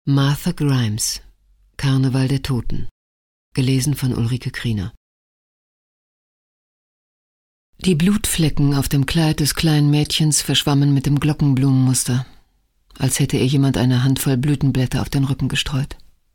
Martha Grimes, Karneval der Toten. Gelesen von Ulrike Kriener. Die Blutflecken auf dem Kleid des kleinen Mädchens verschwammen mit dem Glockenblumenmuster, als hätte ihr jemand eine Handvoll Blütenblätter auf den Rücken gestreut.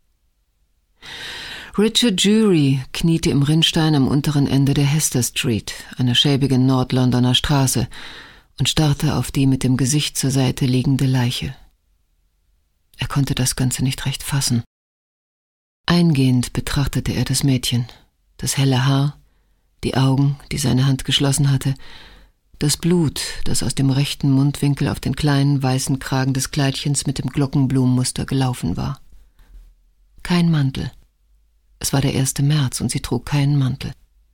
Richard Jury kniete im Rinnstein am unteren Ende der Hester Street, einer schäbigen Nord-Londoner Straße, und starrte auf die mit dem Gesicht zur Seite liegende Leiche. Er konnte das Ganze nicht recht fassen. Eingehend betrachtete er das Mädchen, das helle Haar, die Augen, die seine Hand geschlossen hatte, das Blut, das aus dem rechten Mundwinkel auf den kleinen weißen Kragen des Kleidchens mit dem Glockenblumenmuster gelaufen war. Kein Mantel. Es war der 1. März und sie trug keinen Mantel.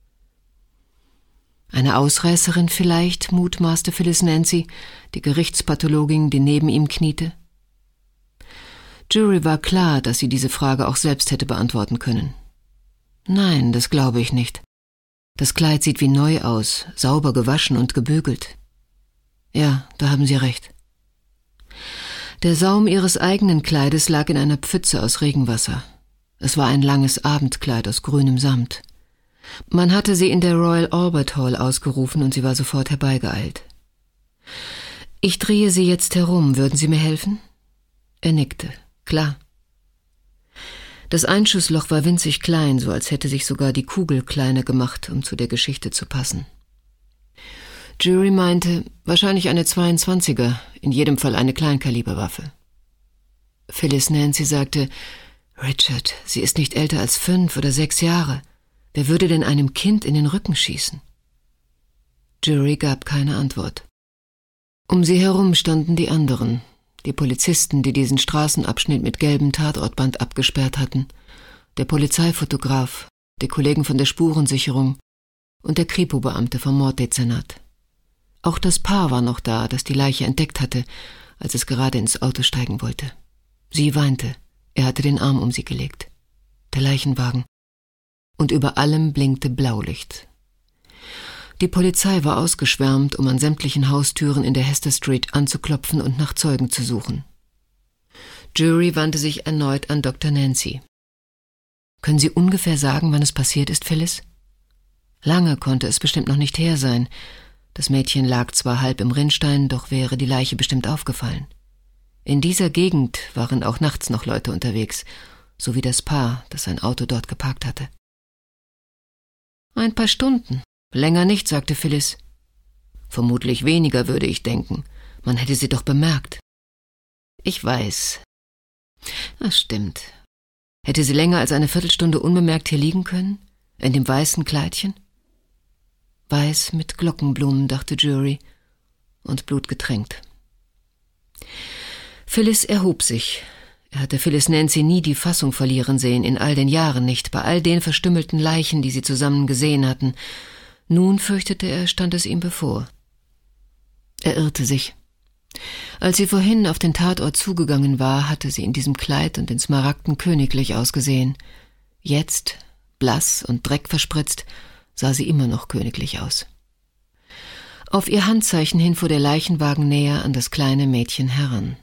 Eine Ausreißerin vielleicht, mutmaßte Phyllis Nancy, die Gerichtspathologin, die neben ihm kniete. Jury war klar, dass sie diese Frage auch selbst hätte beantworten können. Nein, das glaube ich nicht. Das Kleid sieht wie neu aus, sauber gewaschen und gebügelt. Ja, da haben Sie recht. Der Saum ihres eigenen Kleides lag in einer Pfütze aus Regenwasser. Es war ein langes Abendkleid aus grünem Samt. Man hatte sie in der Royal Albert Hall ausgerufen und sie war sofort herbeigeeilt. »Ich drehe Sie jetzt herum, würden Sie mir helfen?« Er nickte. »Klar.« Das Einschussloch war winzig klein, so als hätte sich sogar die Kugel kleiner gemacht, um zu der Geschichte zu passen. Jury meinte, wahrscheinlich eine 22er, in jedem Fall eine Kleinkaliberwaffe. Phyllis Nancy sagte, »Richard, sie ist nicht älter als 5 oder 6 Jahre. Wer würde denn einem Kind in den Rücken schießen?« Jury gab keine Antwort. Um sie herum standen die anderen, die Polizisten, die diesen Straßenabschnitt mit gelbem Tatortband abgesperrt hatten, der Polizeifotograf, die Kollegen von der Spurensicherung und der Kripo-Beamte vom Morddezernat. Auch das Paar war noch da, das die Leiche entdeckt hatte, als es gerade ins Auto steigen wollte. Sie weinte, er hatte den Arm um sie gelegt. Der Leichenwagen. Und über allem blinkte Blaulicht. Die Polizei war ausgeschwärmt, um an sämtlichen Haustüren in der Hester Street anzuklopfen und nach Zeugen zu suchen. Jury wandte sich erneut an Dr. Nancy. »Können Sie ungefähr sagen, wann es passiert ist, Phyllis?« Lange konnte es bestimmt noch nicht her sein. Das Mädchen lag zwar halb im Rinnstein, doch wäre die Leiche bestimmt aufgefallen. In dieser Gegend waren auch nachts noch Leute unterwegs, so wie das Paar, das sein Auto dort geparkt hatte. »Ein paar Stunden. Länger nicht«, sagte Phyllis. »Vermutlich weniger, würde ich denken. Man hätte sie doch bemerkt.« »Ich weiß.« »Das stimmt. Hätte sie länger als eine Viertelstunde unbemerkt hier liegen können? In dem weißen Kleidchen?« Weiß mit Glockenblumen, dachte Jury, und blutgetränkt. Phyllis erhob sich. Er hatte Phyllis Nancy nie die Fassung verlieren sehen, in all den Jahren nicht, bei all den verstümmelten Leichen, die sie zusammen gesehen hatten. Nun, fürchtete er, stand es ihm bevor. Er irrte sich. Als sie vorhin auf den Tatort zugegangen war, hatte sie in diesem Kleid und den Smaragden königlich ausgesehen. Jetzt, blass und dreckverspritzt, sah sie immer noch königlich aus. Auf ihr Handzeichen hin fuhr der Leichenwagen näher an das kleine Mädchen heran.